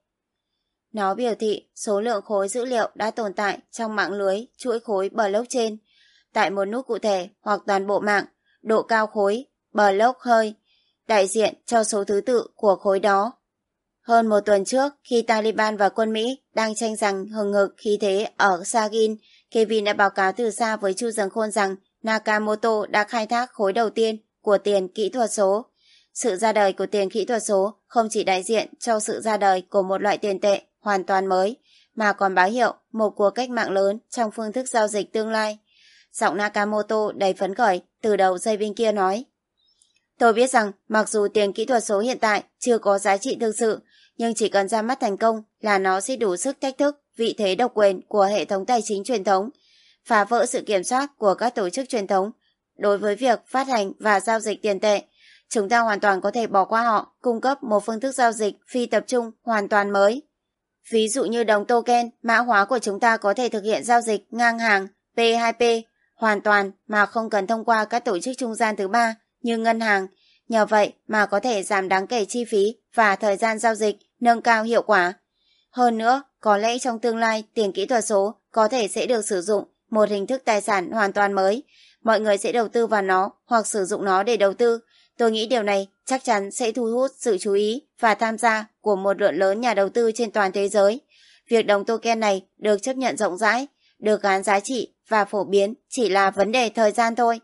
Nó biểu thị số lượng khối dữ liệu đã tồn tại trong mạng lưới chuỗi khối blockchain. Tại một nút cụ thể hoặc toàn bộ mạng, độ cao khối, block hơi, đại diện cho số thứ tự của khối đó. Hơn một tuần trước, khi Taliban và quân Mỹ đang tranh giành hừng hực khí thế ở Sagin, Kevin đã báo cáo từ xa với Chu Dần Khôn rằng Nakamoto đã khai thác khối đầu tiên của tiền kỹ thuật số. Sự ra đời của tiền kỹ thuật số không chỉ đại diện cho sự ra đời của một loại tiền tệ hoàn toàn mới, mà còn báo hiệu một cuộc cách mạng lớn trong phương thức giao dịch tương lai. Giọng Nakamoto đầy phấn khởi từ đầu dây bên kia nói. Tôi biết rằng mặc dù tiền kỹ thuật số hiện tại chưa có giá trị thực sự, nhưng chỉ cần ra mắt thành công là nó sẽ đủ sức thách thức vị thế độc quyền của hệ thống tài chính truyền thống, phá vỡ sự kiểm soát của các tổ chức truyền thống đối với việc phát hành và giao dịch tiền tệ. Chúng ta hoàn toàn có thể bỏ qua họ, cung cấp một phương thức giao dịch phi tập trung hoàn toàn mới. Ví dụ như đồng token, mã hóa của chúng ta có thể thực hiện giao dịch ngang hàng P hai P hoàn toàn mà không cần thông qua các tổ chức trung gian thứ ba như ngân hàng. Nhờ vậy mà có thể giảm đáng kể chi phí và thời gian giao dịch, nâng cao hiệu quả. Hơn nữa, có lẽ trong tương lai tiền kỹ thuật số có thể sẽ được sử dụng một hình thức tài sản hoàn toàn mới. Mọi người sẽ đầu tư vào nó hoặc sử dụng nó để đầu tư. Tôi nghĩ điều này chắc chắn sẽ thu hút sự chú ý và tham gia của một lượng lớn nhà đầu tư trên toàn thế giới. Việc đồng token này được chấp nhận rộng rãi, được gán giá trị và phổ biến chỉ là vấn đề thời gian thôi.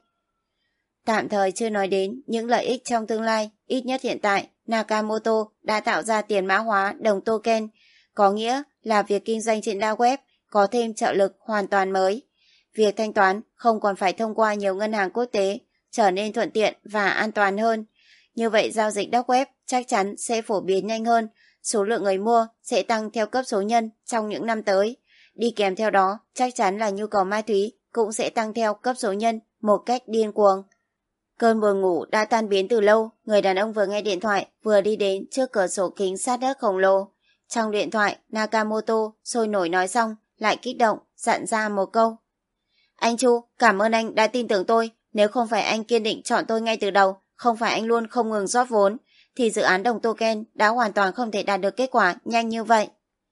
Tạm thời chưa nói đến những lợi ích trong tương lai, ít nhất hiện tại, Nakamoto đã tạo ra tiền mã hóa đồng token, có nghĩa là việc kinh doanh trên dark web có thêm trợ lực hoàn toàn mới. Việc thanh toán không còn phải thông qua nhiều ngân hàng quốc tế, trở nên thuận tiện và an toàn hơn. Như vậy giao dịch dark web chắc chắn sẽ phổ biến nhanh hơn, số lượng người mua sẽ tăng theo cấp số nhân trong những năm tới. Đi kèm theo đó chắc chắn là nhu cầu ma túy cũng sẽ tăng theo cấp số nhân một cách điên cuồng. Cơn buồn ngủ đã tan biến từ lâu, người đàn ông vừa nghe điện thoại vừa đi đến trước cửa sổ kính sát đất khổng lồ. Trong điện thoại, Nakamoto sôi nổi nói xong, lại kích động, dặn ra một câu. Anh Chu, cảm ơn anh đã tin tưởng tôi. Nếu không phải anh kiên định chọn tôi ngay từ đầu, không phải anh luôn không ngừng rót vốn, thì dự án đồng token đã hoàn toàn không thể đạt được kết quả nhanh như vậy.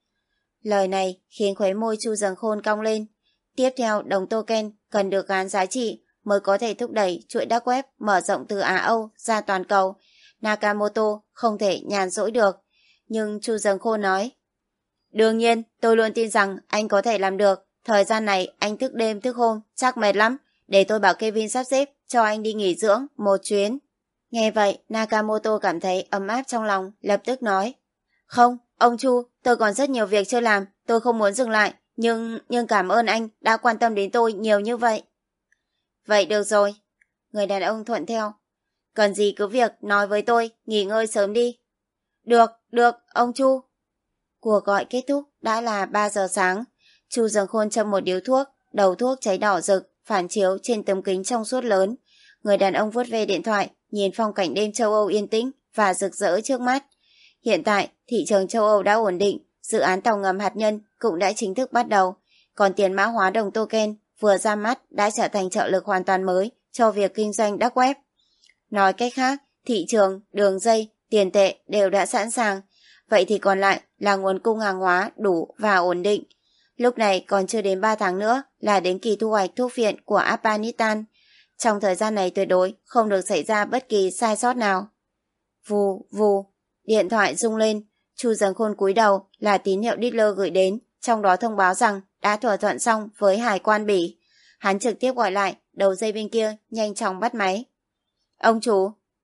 Lời này khiến khóe môi Chu Dần Khôn cong lên. Tiếp theo, đồng token cần được gán giá trị mới có thể thúc đẩy chuỗi dark web mở rộng từ Á Âu ra toàn cầu. Nakamoto không thể nhàn rỗi được. Nhưng Chu Dần Khôn nói, đương nhiên, tôi luôn tin rằng anh có thể làm được. Thời gian này anh thức đêm thức hôm, chắc mệt lắm. Để tôi bảo Kevin sắp xếp cho anh đi nghỉ dưỡng một chuyến. Nghe vậy, Nakamoto cảm thấy ấm áp trong lòng, lập tức nói, không, ông Chu, tôi còn rất nhiều việc chưa làm, tôi không muốn dừng lại, nhưng nhưng cảm ơn anh đã quan tâm đến tôi nhiều như vậy. Vậy được rồi. Người đàn ông thuận theo. Cần gì cứ việc nói với tôi, nghỉ ngơi sớm đi. Được, được, ông Chu. Cuộc gọi kết thúc đã là ba giờ sáng. Chu Dần Khôn châm một điếu thuốc, đầu thuốc cháy đỏ rực, phản chiếu trên tấm kính trong suốt lớn. Người đàn ông vuốt ve điện thoại, nhìn phong cảnh đêm châu Âu yên tĩnh và rực rỡ trước mắt. Hiện tại, thị trường châu Âu đã ổn định, dự án tàu ngầm hạt nhân cũng đã chính thức bắt đầu. Còn tiền mã hóa đồng token vừa ra mắt đã trở thành trợ lực hoàn toàn mới cho việc kinh doanh dark web. Nói cách khác, thị trường, đường dây, tiền tệ đều đã sẵn sàng. Vậy thì còn lại là nguồn cung hàng hóa đủ và ổn định. Lúc này còn chưa đến ba tháng nữa là đến kỳ thu hoạch thuốc viện của Afghanistan. Trong thời gian này tuyệt đối không được xảy ra bất kỳ sai sót nào. Vù, vù, điện thoại rung lên. Chu Dần Khôn cúi đầu là tín hiệu dealer gửi đến, trong đó thông báo rằng đã thỏa thuận xong với hải quan Bỉ. Hắn trực tiếp gọi lại, đầu dây bên kia nhanh chóng bắt máy. Ông chủ.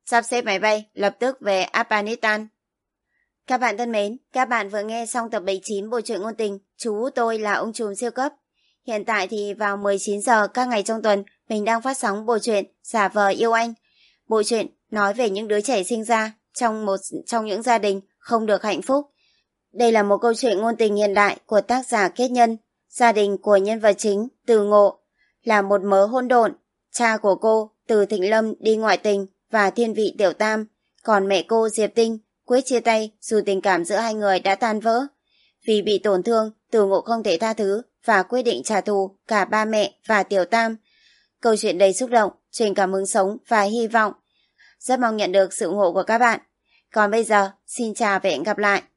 sắp xếp máy bay lập tức về Afghanistan. Các bạn thân mến, các bạn vừa nghe xong tập bảy mươi chín bộ truyện ngôn tình Chú tôi là ông trùm siêu cấp. Hiện tại thì vào mười chín giờ các ngày trong tuần, mình đang phát sóng bộ truyện Giả vờ yêu anh. Bộ truyện nói về những đứa trẻ sinh ra trong một trong những gia đình không được hạnh phúc. Đây là một câu chuyện ngôn tình hiện đại của tác giả Kết Nhân. Gia đình của nhân vật chính Từ Ngộ là một mớ hỗn độn. Cha của cô Từ Thịnh Lâm đi ngoại tình và thiên vị tiểu tam, còn mẹ cô Diệp Tinh quyết chia tay dù tình cảm giữa hai người đã tan vỡ. Vì bị tổn thương, Từ Ngộ không thể tha thứ và quyết định trả thù cả ba mẹ và tiểu tam. Câu chuyện đầy xúc động, truyền cảm hứng sống và hy vọng. Rất mong nhận được sự ủng hộ của các bạn. Còn bây giờ, xin chào và hẹn gặp lại.